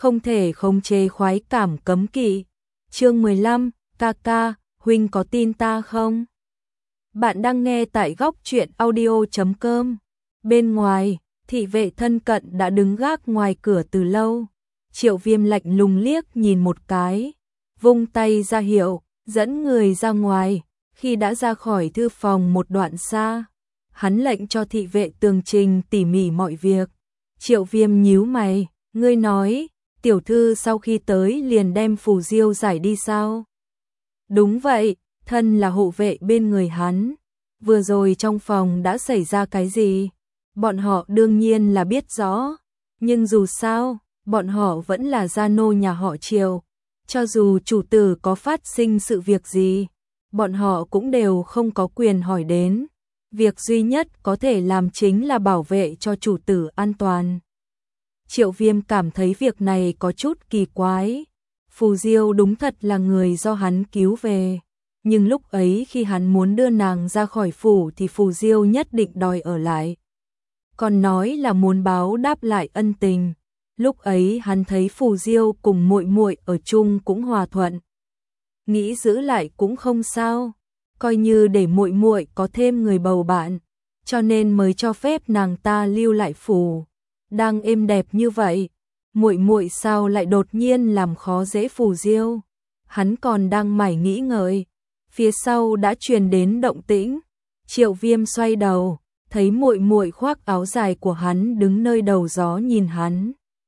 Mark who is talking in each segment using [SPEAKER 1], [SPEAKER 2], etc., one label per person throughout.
[SPEAKER 1] không thể khống chế khoái cảm cấm kỵ. Chương 15, ca ca, huynh có tin ta không? Bạn đang nghe tại góc truyện audio.com. Bên ngoài, thị vệ thân cận đã đứng gác ngoài cửa từ lâu. Triệu Viêm lạnh lùng liếc nhìn một cái, vung tay ra hiệu, dẫn người ra ngoài. Khi đã ra khỏi thư phòng một đoạn xa, hắn lệnh cho thị vệ tường trình tỉ mỉ mọi việc. Triệu Viêm nhíu mày, ngươi nói, tiểu thư sau khi tới liền đem phù diêu giải đi sao? Đúng vậy, thân là hộ vệ bên người hắn. Vừa rồi trong phòng đã xảy ra cái gì? Bọn họ đương nhiên là biết rõ, nhưng dù sao, bọn họ vẫn là gia nô nhà họ Triệu. Cho dù chủ tử có phát sinh sự việc gì, bọn họ cũng đều không có quyền hỏi đến. Việc duy nhất có thể làm chính là bảo vệ cho chủ tử an toàn. Triệu Viêm cảm thấy việc này có chút kỳ quái. Phù Diêu đúng thật là người do hắn cứu về. Nhưng lúc ấy khi hắn muốn đưa nàng ra khỏi phủ thì Phù Diêu nhất định đòi ở lại. Còn nói là muốn báo đáp lại ân tình. Lúc ấy hắn thấy Phù Diêu cùng muội muội ở chung cũng hòa thuận. Nghĩ giữ lại cũng không sao, coi như để muội muội có thêm người bầu bạn, cho nên mới cho phép nàng ta lưu lại phủ. Đang êm đẹp như vậy, muội muội sao lại đột nhiên làm khó dễ Phù Diêu? Hắn còn đang mải nghĩ ngợi, phía sau đã truyền đến động tĩnh. Triệu Viêm xoay đầu, thấy muội muội khoác áo dài của hắn đứng nơi đầu gió nhìn hắn.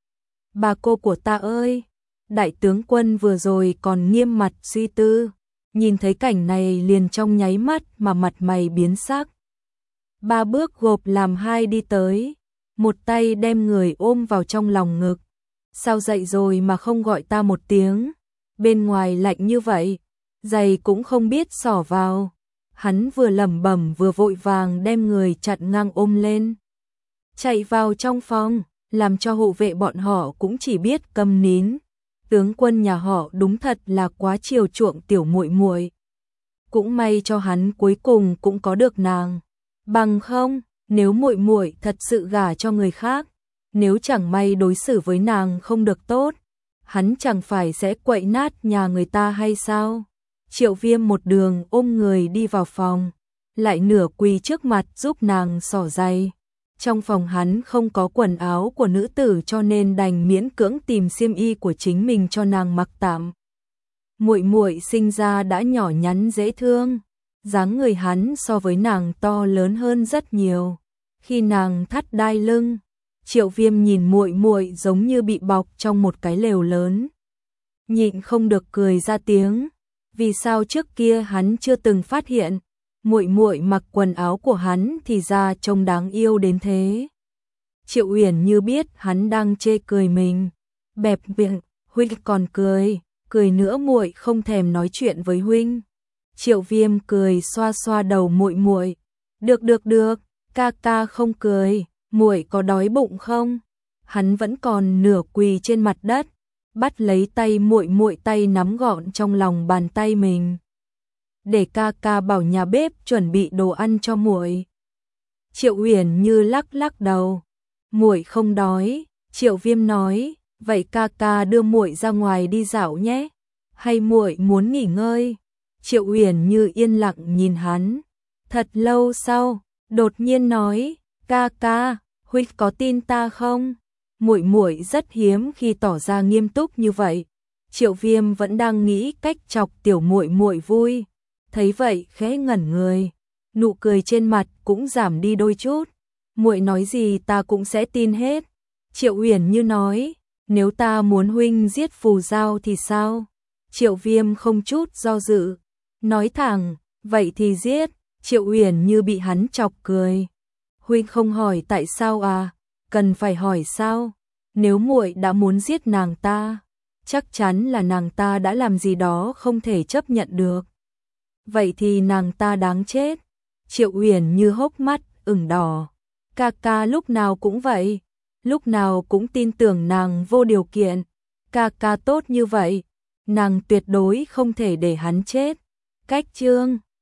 [SPEAKER 1] Bà cô của ta ơi! Đại tướng quân vừa rồi còn nghiêm mặt suy tư, nhìn thấy cảnh này liền trong nháy mắt mà mặt mày biến sắc. 3 bước gộp làm 2 đi tới, một tay đem người ôm vào trong lòng ngực. Sao dậy rồi mà không gọi ta một tiếng? Bên ngoài lạnh như vậy, giày cũng không biết xỏ vào. Hắn vừa lẩm bẩm vừa vội vàng đem người chặn ngang ôm lên, chạy vào trong phòng, làm cho hộ vệ bọn họ cũng chỉ biết câm nín. Tướng quân nhà họ đúng thật là quá chiều chuộng tiểu muội muội. Cũng may cho hắn cuối cùng cũng có được nàng. Bằng không, nếu muội muội thật sự gả cho người khác, nếu chẳng may đối xử với nàng không được tốt, hắn chẳng phải sẽ quậy nát nhà người ta hay sao? Triệu Viêm một đường ôm người đi vào phòng, lại nửa quỳ trước mặt giúp nàng xỏ giày. Trong phòng hắn không có quần áo của nữ tử cho nên đành miễn cưỡng tìm xiêm y của chính mình cho nàng mặc tạm. Muội muội sinh ra đã nhỏ nhắn dễ thương, dáng người hắn so với nàng to lớn hơn rất nhiều. Khi nàng thắt đai lưng, Triệu Viêm nhìn muội muội giống như bị bọc trong một cái lều lớn, nhịn không được cười ra tiếng. Vì sao trước kia hắn chưa từng phát hiện muội muội mặc quần áo của hắn thì ra trông đáng yêu đến thế. Triệu Uyển như biết hắn đang chê cười mình, bẹp miệng, huynh còn cười, cười nữa muội không thèm nói chuyện với huynh. Triệu Viêm cười xoa xoa đầu muội muội, được, ca ca không cười, muội có đói bụng không? Hắn vẫn còn nửa quỳ trên mặt đất, bắt lấy tay muội muội, tay nắm gọn trong lòng bàn tay mình. Để ca ca bảo nhà bếp chuẩn bị đồ ăn cho muội. Triệu Uyển như lắc lắc đầu, muội không đói. Triệu Viêm nói, vậy ca ca đưa muội ra ngoài đi dạo nhé, hay muội muốn nghỉ ngơi? Triệu Uyển như yên lặng nhìn hắn, thật lâu sau, đột nhiên nói, ca ca, huynh có tin ta không? Muội muội rất hiếm khi tỏ ra nghiêm túc như vậy. Triệu Viêm vẫn đang nghĩ cách chọc tiểu muội muội vui. Thấy vậy khẽ ngẩn người, nụ cười trên mặt cũng giảm đi đôi chút. Muội nói gì ta cũng sẽ tin hết. Triệu Uyển như nói, nếu ta muốn huynh giết Phù Giao thì sao? Triệu Viêm không chút do dự, nói thẳng, vậy thì giết. Triệu Uyển như bị hắn chọc cười. Huynh không hỏi tại sao à? Cần phải hỏi sao? Nếu muội đã muốn giết nàng ta, chắc chắn là nàng ta đã làm gì đó không thể chấp nhận được. Vậy thì nàng ta đáng chết. Triệu Uyển như hốc mắt ửng đỏ. Ca ca lúc nào cũng vậy, lúc nào cũng tin tưởng nàng vô điều kiện. Ca ca tốt như vậy, nàng tuyệt đối không thể để hắn chết. Cách chương